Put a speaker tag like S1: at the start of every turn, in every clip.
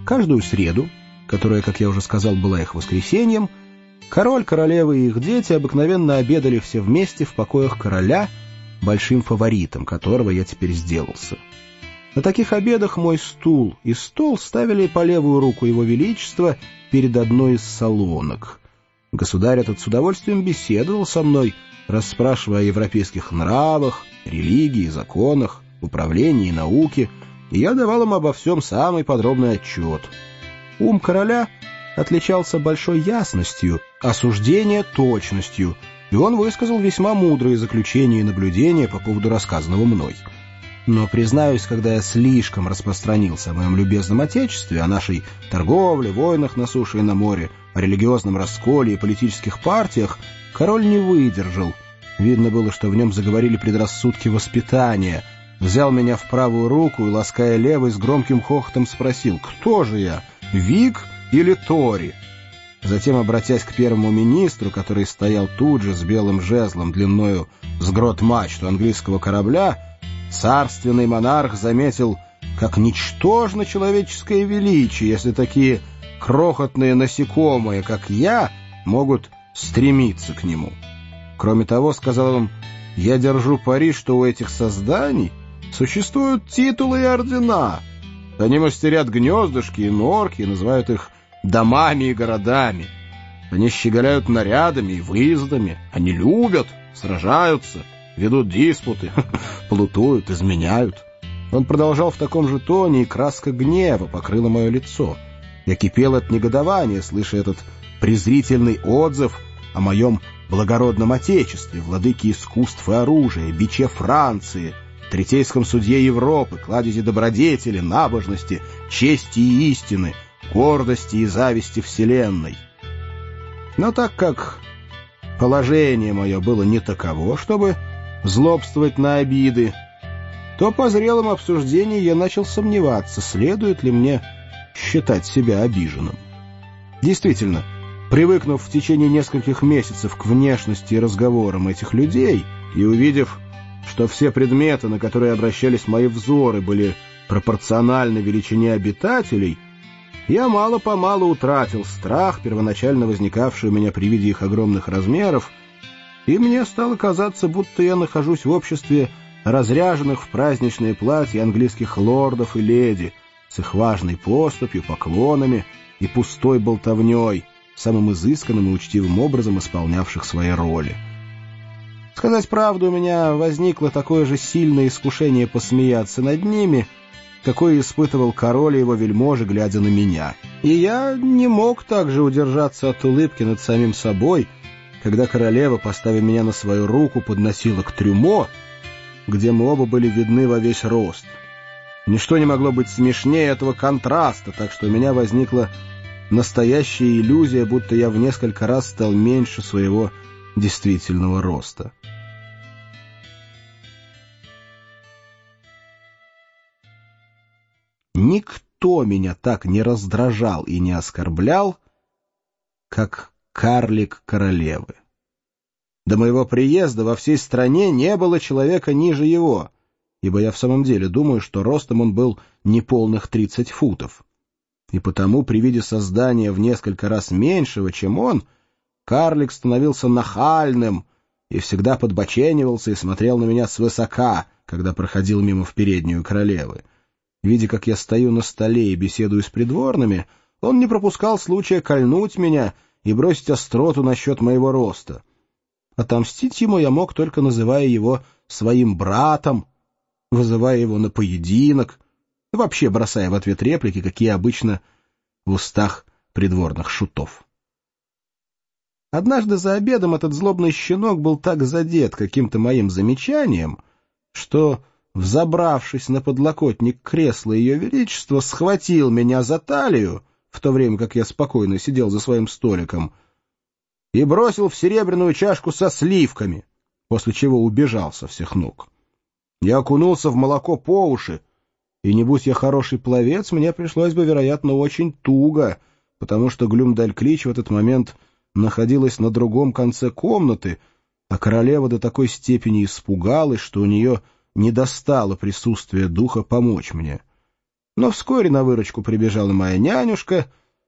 S1: Каждую среду, которая, как я уже сказал, была их воскресеньем, король, королева и их дети обыкновенно обедали все вместе в покоях короля, большим фаворитом которого я теперь сделался. На таких обедах мой стул и стол ставили по левую руку его величества перед одной из салонок. Государь этот с удовольствием беседовал со мной, расспрашивая о европейских нравах, религии, законах, управлении и науке, и я давал им обо всем самый подробный отчет. Ум короля отличался большой ясностью, а суждение — точностью, и он высказал весьма мудрые заключения и наблюдения по поводу рассказанного мной. Но, признаюсь, когда я слишком распространился о моем любезном отечестве, о нашей торговле, войнах на суше и на море, о религиозном расколе и политических партиях, король не выдержал. Видно было, что в нем заговорили предрассудки воспитания. Взял меня в правую руку и, лаская левой, с громким хохотом спросил: «Кто же я, Виг или Тори?» Затем, обратясь к первому министру, который стоял тут же с белым жезлом длиною с грот-мачту английского корабля, царственный монарх заметил, как ничтожно человеческое величие, если такие крохотные насекомые, как я, могут стремиться к нему. Кроме того, сказал он, я держу пари, что у этих созданий существуют титулы и ордена. Они мастерят гнездышки и норки, и называют их домами и городами. Они щеголяют нарядами и выездами. Они любят, сражаются, ведут диспуты, плутуют, изменяют. Он продолжал в таком же тоне, и краска гнева покрыла мое лицо. Я кипел от негодования, слыша этот презрительный отзыв о моем благородном отечестве, владыке искусств и оружия, биче Франции, третейском судье Европы, кладези добродетели, набожности, чести и истины, гордости и зависти вселенной. Но так как положение мое было не таково, чтобы злобствовать на обиды, то по зрелом обсуждении я начал сомневаться, следует ли мне считать себя обиженным. Действительно, привыкнув в течение нескольких месяцев к внешности и разговорам этих людей и увидев, что все предметы, на которые обращались мои взоры, были пропорциональны величине обитателей, я мало-помалу утратил страх, первоначально возникавший у меня при виде их огромных размеров, и мне стало казаться, будто я нахожусь в обществе разряженных в праздничные платья английских лордов и леди, с их важной поступью, поклонами и пустой болтовней, самым изысканным и учтивым образом исполнявших свои роли. Сказать правду, у меня возникло такое же сильное искушение посмеяться над ними, какое испытывал король и его вельможи, глядя на меня. И я не мог также удержаться от улыбки над самим собой, когда королева, поставив меня на свою руку, подносила к трюмо, где мы оба были видны во весь рост. Ничто не могло быть смешнее этого контраста, так что у меня возникла настоящая иллюзия, будто я в несколько раз стал меньше своего действительного роста. Никто меня так не раздражал и не оскорблял, как карлик королевы. До моего приезда во всей стране не было человека ниже его, ибо я в самом деле думаю, что ростом он был неполных 30 футов. И потому при виде создания в несколько раз меньшего, чем он, карлик становился нахальным и всегда подбоченивался и смотрел на меня свысока, когда проходил мимо в переднюю королевы. Видя, как я стою на столе и беседую с придворными, он не пропускал случая кольнуть меня и бросить остроту насчет моего роста. Отомстить ему я мог, только называя его своим братом, вызывая его на поединок, вообще бросая в ответ реплики, какие обычно в устах придворных шутов. Однажды за обедом этот злобный щенок был так задет каким-то моим замечанием, что, взобравшись на подлокотник кресла Ее Величества, схватил меня за талию, в то время как я спокойно сидел за своим столиком, и бросил в серебряную чашку со сливками, после чего убежал со всех ног. Я окунулся в молоко по уши, и не будь я хороший пловец, мне пришлось бы, вероятно, очень туго, потому что Глюмдальклич в этот момент находилась на другом конце комнаты, а королева до такой степени испугалась, что у нее не достало присутствия духа помочь мне. Но вскоре на выручку прибежала моя нянюшка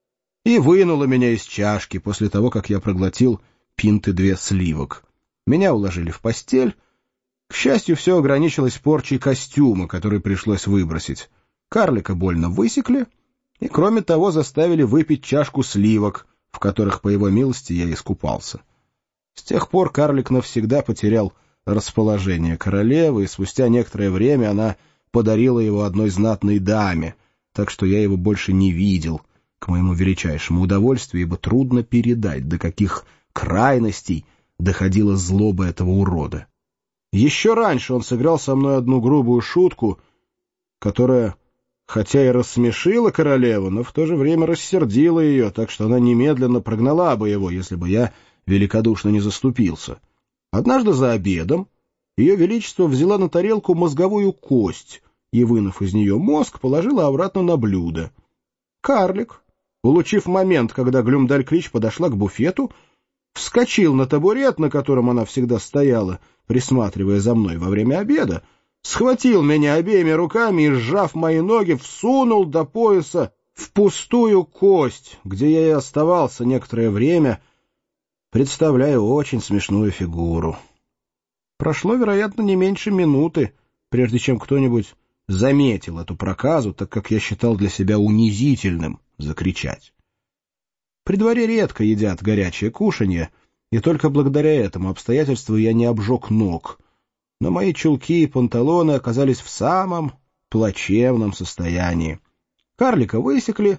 S1: и вынула меня из чашки после того, как я проглотил пинты 2 сливок. Меня уложили в постель. К счастью, все ограничилось порчей костюма, который пришлось выбросить. Карлика больно высекли и, кроме того, заставили выпить чашку сливок, в которых, по его милости, я искупался. С тех пор карлик навсегда потерял расположение королевы, и спустя некоторое время она подарила его одной знатной даме, так что я его больше не видел, к моему величайшему удовольствию, ибо трудно передать, до каких крайностей доходила злоба этого урода. Еще раньше он сыграл со мной одну грубую шутку, которая, хотя и рассмешила королеву, но в то же время рассердила ее, так что она немедленно прогнала бы его, если бы я великодушно не заступился. Однажды за обедом ее величество взяла на тарелку мозговую кость и, вынув из нее мозг, положила обратно на блюдо. Карлик, улучив момент, когда Глюмдальклич подошла к буфету, вскочил на табурет, на котором она всегда стояла, присматривая за мной во время обеда, схватил меня обеими руками и, сжав мои ноги, всунул до пояса в пустую кость, где я и оставался некоторое время, представляя очень смешную фигуру. Прошло, вероятно, не меньше минуты, прежде чем кто-нибудь заметил эту проказу, так как я считал для себя унизительным закричать. При дворе редко едят горячее кушанье, и только благодаря этому обстоятельству я не обжег ног, но мои чулки и панталоны оказались в самом плачевном состоянии. Карлика высекли,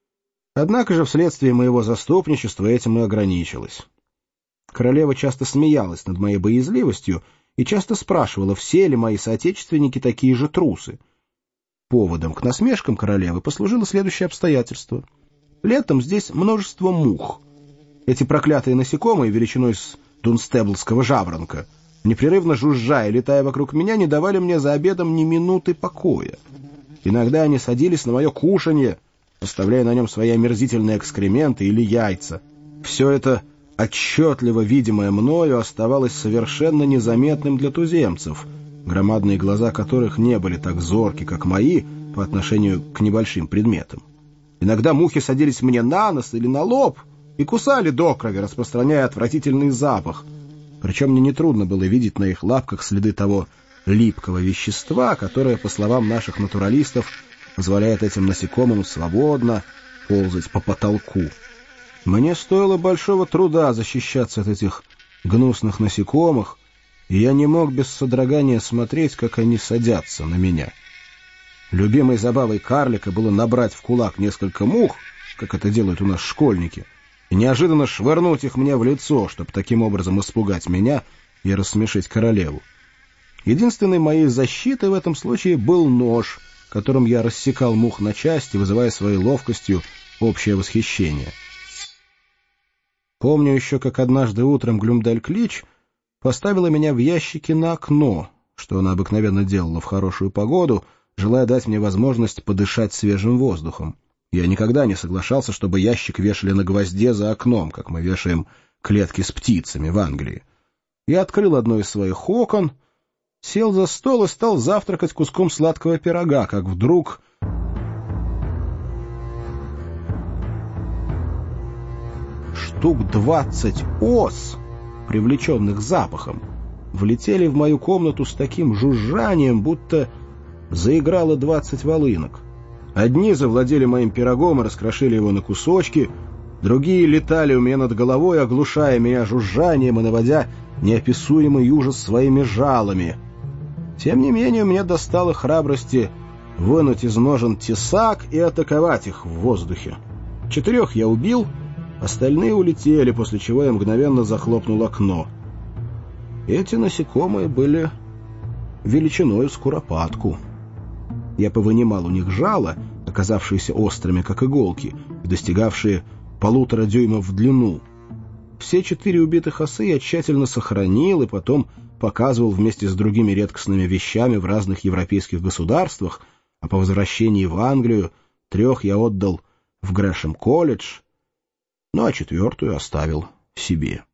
S1: однако же вследствие моего заступничества этим и ограничилось. Королева часто смеялась над моей боязливостью и часто спрашивала, все ли мои соотечественники такие же трусы. Поводом к насмешкам королевы послужило следующее обстоятельство. Летом здесь множество мух. Эти проклятые насекомые, величиной с дунстеблского жаворонка, непрерывно жужжа и летая вокруг меня, не давали мне за обедом ни минуты покоя. Иногда они садились на мое кушанье, оставляя на нем свои омерзительные экскременты или яйца. Все это, отчетливо видимое мною, оставалось совершенно незаметным для туземцев, громадные глаза которых не были так зорки, как мои, по отношению к небольшим предметам. Иногда мухи садились мне на нос или на лоб и кусали до крови, распространяя отвратительный запах. Причем мне нетрудно было видеть на их лапках следы того липкого вещества, которое, по словам наших натуралистов, позволяет этим насекомым свободно ползать по потолку. Мне стоило большого труда защищаться от этих гнусных насекомых, и я не мог без содрогания смотреть, как они садятся на меня. Любимой забавой карлика было набрать в кулак несколько мух, как это делают у нас школьники, и неожиданно швырнуть их мне в лицо, чтобы таким образом испугать меня и рассмешить королеву. Единственной моей защитой в этом случае был нож, которым я рассекал мух на части, вызывая своей ловкостью общее восхищение. Помню еще, как однажды утром Глюмдальклич поставила меня в ящике на окно, что она обыкновенно делала в хорошую погоду, желая дать мне возможность подышать свежим воздухом. Я никогда не соглашался, чтобы ящик вешали на гвозде за окном, как мы вешаем клетки с птицами в Англии. Я открыл одно из своих окон, сел за стол и стал завтракать куском сладкого пирога, как вдруг... Штук 20 ос, привлеченных запахом, влетели в мою комнату с таким жужжанием, будто заиграло 20 волынок. Одни завладели моим пирогом и раскрошили его на кусочки, другие летали у меня над головой, оглушая меня жужжанием и наводя неописуемый ужас своими жалами. Тем не менее, мне достало храбрости вынуть из ножен тесак и атаковать их в воздухе. 4 я убил, остальные улетели, после чего я мгновенно захлопнул окно. Эти насекомые были величиной с куропатку. Я повынимал у них жало, оказавшиеся острыми, как иголки, и достигавшие 1,5 дюйма в длину. Все 4 убитых осы я тщательно сохранил и потом показывал вместе с другими редкостными вещами в разных европейских государствах, а по возвращении в Англию 3 я отдал в Грэшем-колледж, ну а 4 оставил себе.